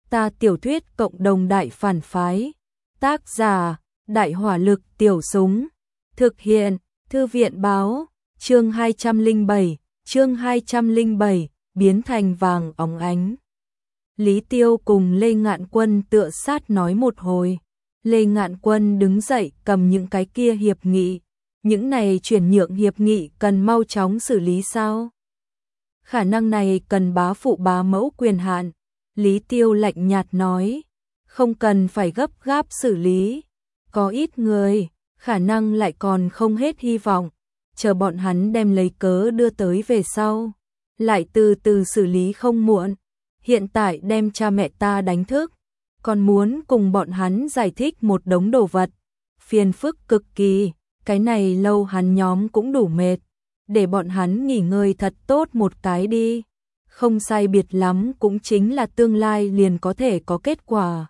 Ta tiểu thuyết cộng đồng đại phản phái. Tác giả: Đại hỏa lực tiểu súng. Thực hiện: Thư viện báo. Chương 207, biến thành vàng óng ánh. Lý Tiêu cùng Lê Ngạn Quân tựa sát nói một hồi. Lê Ngạn Quân đứng dậy cầm những cái kia hiệp nghị. Những này chuyển nhượng hiệp nghị cần mau chóng xử lý sao? Khả năng này cần bá phụ bá mẫu quyền hạn. Lý Tiêu lạnh nhạt nói, không cần phải gấp gáp xử lý. Có ít người, khả năng lại còn không hết hy vọng. Chờ bọn hắn đem lấy cớ đưa tới về sau. Lại từ từ xử lý không muộn. Hiện tại đem cha mẹ ta đánh thức. Còn muốn cùng bọn hắn giải thích một đống đồ vật. Phiền phức cực kỳ. Cái này lâu hắn nhóm cũng đủ mệt. Để bọn hắn nghỉ ngơi thật tốt một cái đi. Không sai biệt lắm cũng chính là tương lai liền có thể có kết quả.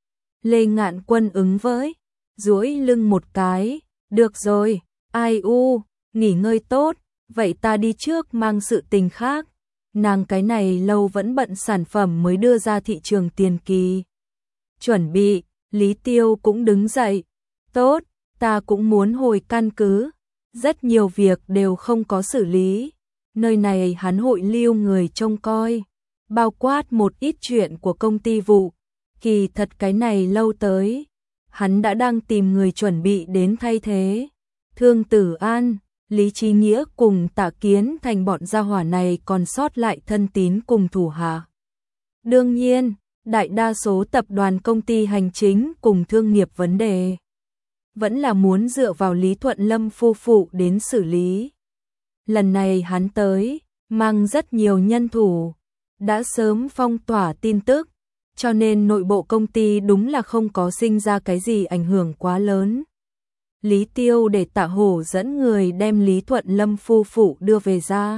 Lê Ngạn Quân ứng với, duỗi lưng một cái, được rồi, ai u, nghỉ ngơi tốt, vậy ta đi trước mang sự tình khác. Nàng cái này lâu vẫn bận sản phẩm mới đưa ra thị trường tiền kỳ. Chuẩn bị, Lý Tiêu cũng đứng dậy, tốt, ta cũng muốn hồi căn cứ, rất nhiều việc đều không có xử lý. Nơi này hắn hội lưu người trông coi, bao quát một ít chuyện của công ty vụ. Kỳ thật cái này lâu tới, hắn đã đang tìm người chuẩn bị đến thay thế. Thương Tử An, Lý Chí Nghĩa cùng Tạ Kiến Thành bọn gia hỏa này còn sót lại thân tín cùng thủ hạ. Đương nhiên, đại đa số tập đoàn công ty hành chính cùng thương nghiệp vấn đề vẫn là muốn dựa vào Lý Thuận Lâm phu phụ đến xử lý. Lần này hắn tới, mang rất nhiều nhân thủ, đã sớm phong tỏa tin tức, cho nên nội bộ công ty đúng là không có sinh ra cái gì ảnh hưởng quá lớn. Lý Tiêu để Tạ Hổ dẫn người đem Lý Thuận Lâm phu phụ đưa về ra,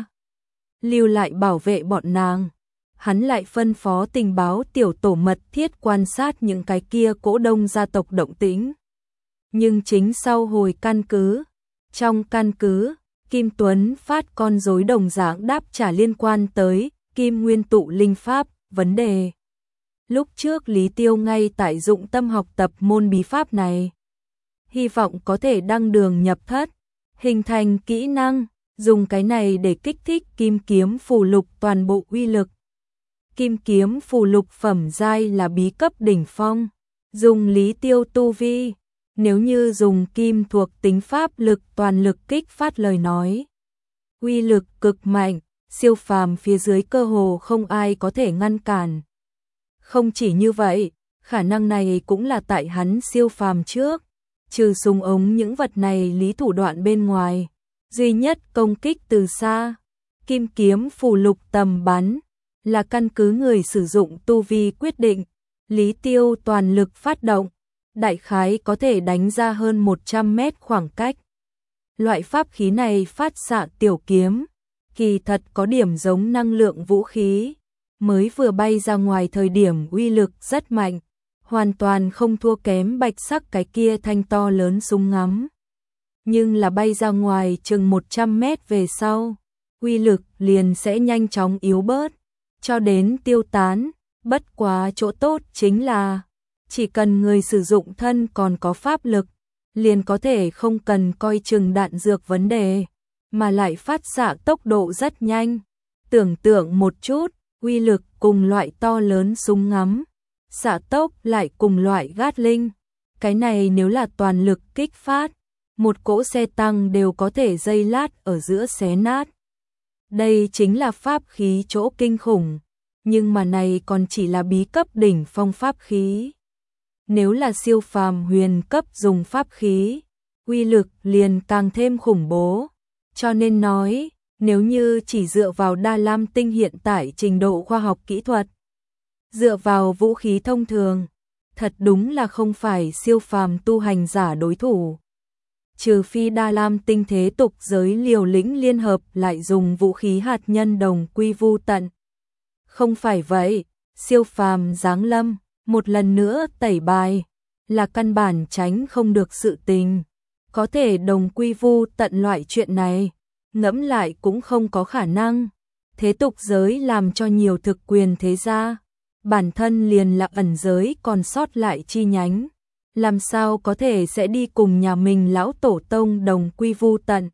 lưu lại bảo vệ bọn nàng. Hắn lại phân phó tình báo tiểu tổ mật thiết quan sát những cái kia cỗ đông gia tộc động tĩnh. Nhưng chính sau hồi căn cứ, trong căn cứ, Kim Tuấn phát con rối đồng dạng đáp trả liên quan tới Kim Nguyên tụ linh pháp vấn đề. Lúc trước Lý Tiêu ngay tại dụng tâm học tập môn bí pháp này, hy vọng có thể đăng đường nhập thất, hình thành kỹ năng, dùng cái này để kích thích kim kiếm phù lục toàn bộ uy lực. Kim kiếm phù lục phẩm giai là bí cấp đỉnh phong, dùng Lý Tiêu tu vi. Nếu như dùng kim thuộc tính pháp lực toàn lực kích phát lời nói, uy lực cực mạnh, siêu phàm phía dưới cơ hồ không ai có thể ngăn cản. Không chỉ như vậy, khả năng này cũng là tại hắn siêu phàm trước, trừ súng ống những vật này lý thủ đoạn bên ngoài, duy nhất công kích từ xa, kim kiếm phù lục tầm bắn, là căn cứ người sử dụng tu vi quyết định. Lý Tiêu toàn lực phát động, đại khái có thể đánh ra hơn 100 mét khoảng cách. Loại pháp khí này phát xạ tiểu kiếm, kỳ thật có điểm giống năng lượng vũ khí, mới vừa bay ra ngoài thời điểm uy lực rất mạnh, hoàn toàn không thua kém bạch sắc cái kia thanh to lớn súng ngắm. Nhưng là bay ra ngoài chừng 100 mét về sau, uy lực liền sẽ nhanh chóng yếu bớt, cho đến tiêu tán. Bất quá chỗ tốt chính là chỉ cần người sử dụng thân còn có pháp lực, liền có thể không cần coi chừng đạn dược vấn đề, mà lại phát xạ tốc độ rất nhanh. Tưởng tượng một chút, uy lực cùng loại to lớn súng ngắm, xạ tốc lại cùng loại Gatling. Cái này nếu là toàn lực kích phát, một cỗ xe tăng đều có thể giây lát ở giữa xé nát. Đây chính là pháp khí chỗ kinh khủng, nhưng mà này còn chỉ là bí cấp đỉnh phong pháp khí. Nếu là siêu phàm huyền cấp dùng pháp khí, uy lực liền càng thêm khủng bố. Cho nên nói, nếu như chỉ dựa vào Đa Lam Tinh hiện tại trình độ khoa học kỹ thuật, dựa vào vũ khí thông thường, thật đúng là không phải siêu phàm tu hành giả đối thủ. Trừ phi Đa Lam Tinh thế tục giới liều lĩnh liên hợp lại dùng vũ khí hạt nhân đồng quy vu tận. Không phải vậy, siêu phàm giáng lâm, một lần nữa tẩy bài, là căn bản tránh không được sự tình. Có thể đồng quy vu tận loại chuyện này, ngẫm lại cũng không có khả năng. Thế tục giới làm cho nhiều thực quyền thế gia, bản thân liền là ẩn giới còn sót lại chi nhánh, làm sao có thể sẽ đi cùng nhà mình lão tổ tông đồng quy vu tận.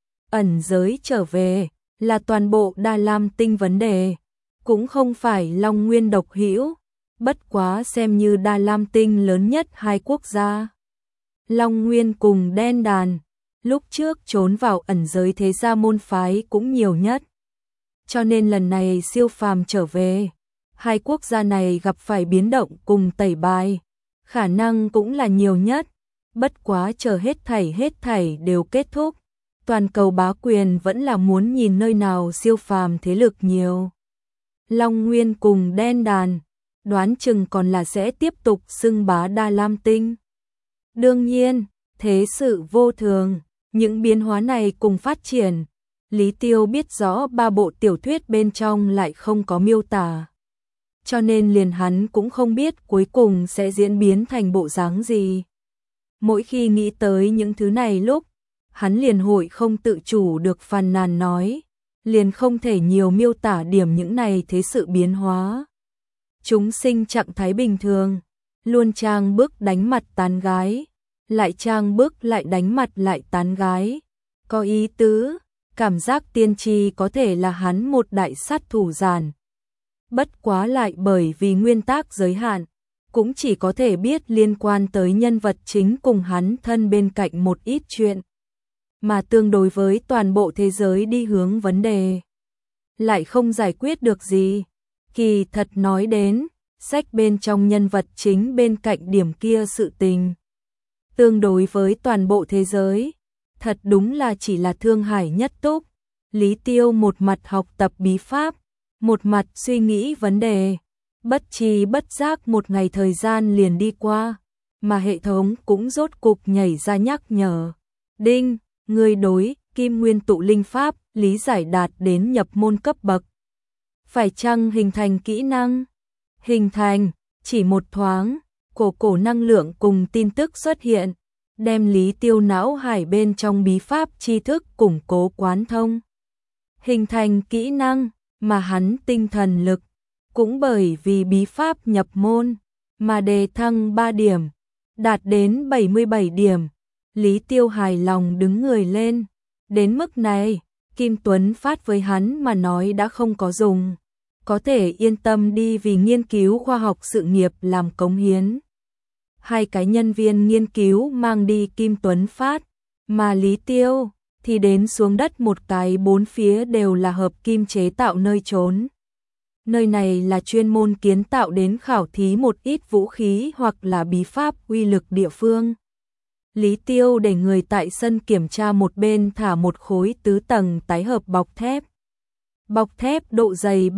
Ẩn giới trở về là toàn bộ Đa Lam Tinh vấn đề, cũng không phải Long Nguyên độc hữu, bất quá xem như Đa Lam Tinh lớn nhất hai quốc gia. Long Nguyên cùng Đen Đàn, lúc trước trốn vào ẩn giới thế gia môn phái cũng nhiều nhất. Cho nên lần này siêu phàm trở về, hai quốc gia này gặp phải biến động cùng tẩy bài, khả năng cũng là nhiều nhất, bất quá chờ hết thảy đều kết thúc. Toàn cầu bá quyền vẫn là muốn nhìn nơi nào siêu phàm thế lực nhiều. Long Nguyên cùng Đen Đàn, đoán chừng còn là sẽ tiếp tục xưng bá Đa Lam Tinh. Đương nhiên, thế sự vô thường, những biến hóa này cùng phát triển, Lý Tiêu biết rõ ba bộ tiểu thuyết bên trong lại không có miêu tả. Cho nên liền hắn cũng không biết cuối cùng sẽ diễn biến thành bộ dáng gì. Mỗi khi nghĩ tới những thứ này lúc, hắn liền hội không tự chủ được phàn nàn nói, liền không thể nhiều miêu tả điểm những này thế sự biến hóa. Chúng sinh trạng thái bình thường, luôn trang bức đánh mặt tán gái, lại trang bức lại đánh mặt lại tán gái. Có ý tứ, cảm giác tiên tri có thể là hắn một đại sát thủ giản. Bất quá lại bởi vì nguyên tắc giới hạn, cũng chỉ có thể biết liên quan tới nhân vật chính cùng hắn thân bên cạnh một ít chuyện. Mà tương đối với toàn bộ thế giới đi hướng vấn đề, lại không giải quyết được gì. Kỳ thật nói đến, sách bên trong nhân vật chính bên cạnh điểm kia sự tình. Tương đối với toàn bộ thế giới, thật đúng là chỉ là thương hải nhất túc. Lý Tiêu một mặt học tập bí pháp, một mặt suy nghĩ vấn đề. Bất tri bất giác một ngày thời gian liền đi qua, mà hệ thống cũng rốt cục nhảy ra nhắc nhở. Đinh, người đối Kim Nguyên tụ linh pháp lý giải đạt đến nhập môn cấp bậc. Phải chăng hình thành kỹ năng? Hình thành, chỉ một thoáng, cổ năng lượng cùng tin tức xuất hiện, đem Lý Tiêu não hải bên trong bí pháp tri thức củng cố quán thông. Hình thành kỹ năng, mà hắn tinh thần lực, cũng bởi vì bí pháp nhập môn, mà đề thăng 3 điểm, đạt đến 77 điểm. Lý Tiêu hài lòng đứng người lên. Đến mức này, Kim Tuấn Phát với hắn mà nói đã không có dùng. Có thể yên tâm đi vì nghiên cứu khoa học sự nghiệp làm cống hiến. Hai cái nhân viên nghiên cứu mang đi Kim Tuấn Phát, mà Lý Tiêu thì đến xuống đất một cái bốn phía đều là hợp kim chế tạo nơi trốn. Nơi này là chuyên môn kiến tạo đến khảo thí một ít vũ khí hoặc là bí pháp uy lực địa phương. Lý Tiêu để người tại sân kiểm tra một bên thả một khối tứ tầng tái hợp bọc thép. Bọc thép độ dày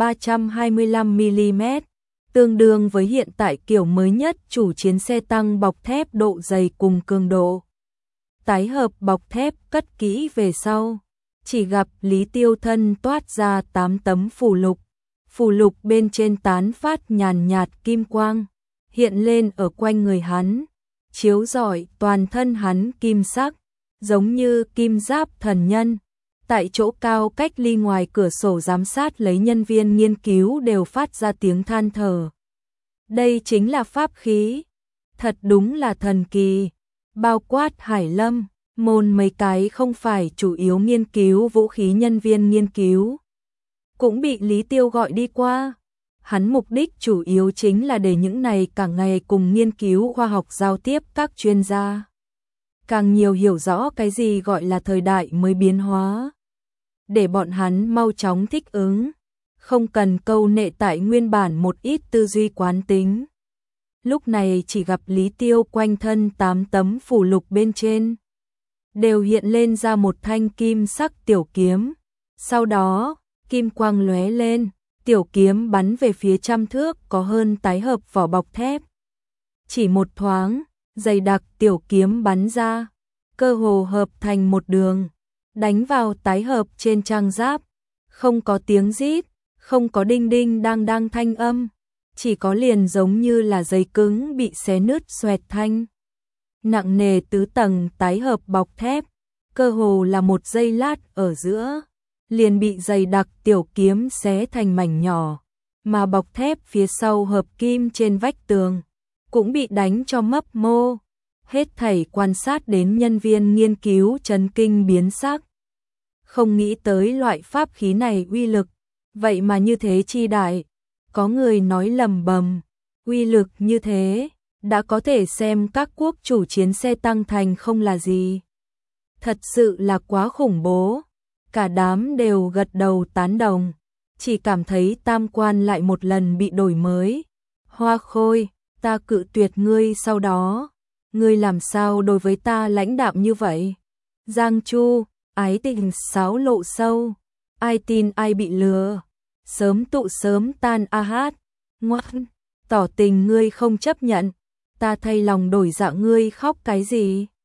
325mm, tương đương với hiện tại kiểu mới nhất chủ chiến xe tăng bọc thép độ dày cùng cường độ. Tái hợp bọc thép cất kỹ về sau, chỉ gặp Lý Tiêu thân toát ra 8 tấm phù lục. Phù lục bên trên tán phát nhàn nhạt kim quang, hiện lên ở quanh người hắn, chiếu rọi toàn thân hắn kim sắc, giống như kim giáp thần nhân. Tại chỗ cao cách ly ngoài cửa sổ giám sát lấy nhân viên nghiên cứu đều phát ra tiếng than thở. Đây chính là pháp khí, thật đúng là thần kỳ. Bao quát Hải Lâm, môn mấy cái không phải chủ yếu nghiên cứu vũ khí nhân viên nghiên cứu, cũng bị Lý Tiêu gọi đi qua. Hắn mục đích chủ yếu chính là để những này cả ngày cùng nghiên cứu khoa học giao tiếp các chuyên gia càng nhiều hiểu rõ cái gì gọi là thời đại mới biến hóa, để bọn hắn mau chóng thích ứng, không cần câu nệ tại nguyên bản một ít tư duy quán tính. Lúc này chỉ gặp Lý Tiêu quanh thân 8 tấm phù lục bên trên đều hiện lên ra một thanh kim sắc tiểu kiếm. Sau đó, kim quang lóe lên, tiểu kiếm bắn về phía trăm thước có hơn tái hợp vỏ bọc thép. Chỉ một thoáng, dày đặc tiểu kiếm bắn ra, cơ hồ hợp thành một đường, đánh vào tái hợp trên trang giáp. Không có tiếng rít, không có đinh đinh đang đang thanh âm, chỉ có liền giống như là giấy cứng bị xé nứt xoẹt thanh. Nặng nề tứ tầng tái hợp bọc thép, cơ hồ là một giây lát ở giữa, liền bị dày đặc tiểu kiếm xé thành mảnh nhỏ. mà bọc thép phía sau hợp kim trên vách tường cũng bị đánh cho mấp mô. Hết thảy quan sát đến nhân viên nghiên cứu chấn kinh biến sắc. Không nghĩ tới loại pháp khí này uy lực, vậy mà như thế chi đại. Có người nói lầm bầm, uy lực như thế, đã có thể xem các quốc chủ chiến xe tăng thành không là gì. Thật sự là quá khủng bố. Cả đám đều gật đầu tán đồng, chỉ cảm thấy tam quan lại một lần bị đổi mới. Hoa Khôi, ta cự tuyệt ngươi sau đó. Ngươi làm sao đối với ta lãnh đạm như vậy? Giang Chu, ái tình xáo lộ sâu. Ai tin ai bị lừa. Sớm tụ sớm tan a hát. Ngoan, tỏ tình ngươi không chấp nhận. Ta thay lòng đổi dạ ngươi khóc cái gì?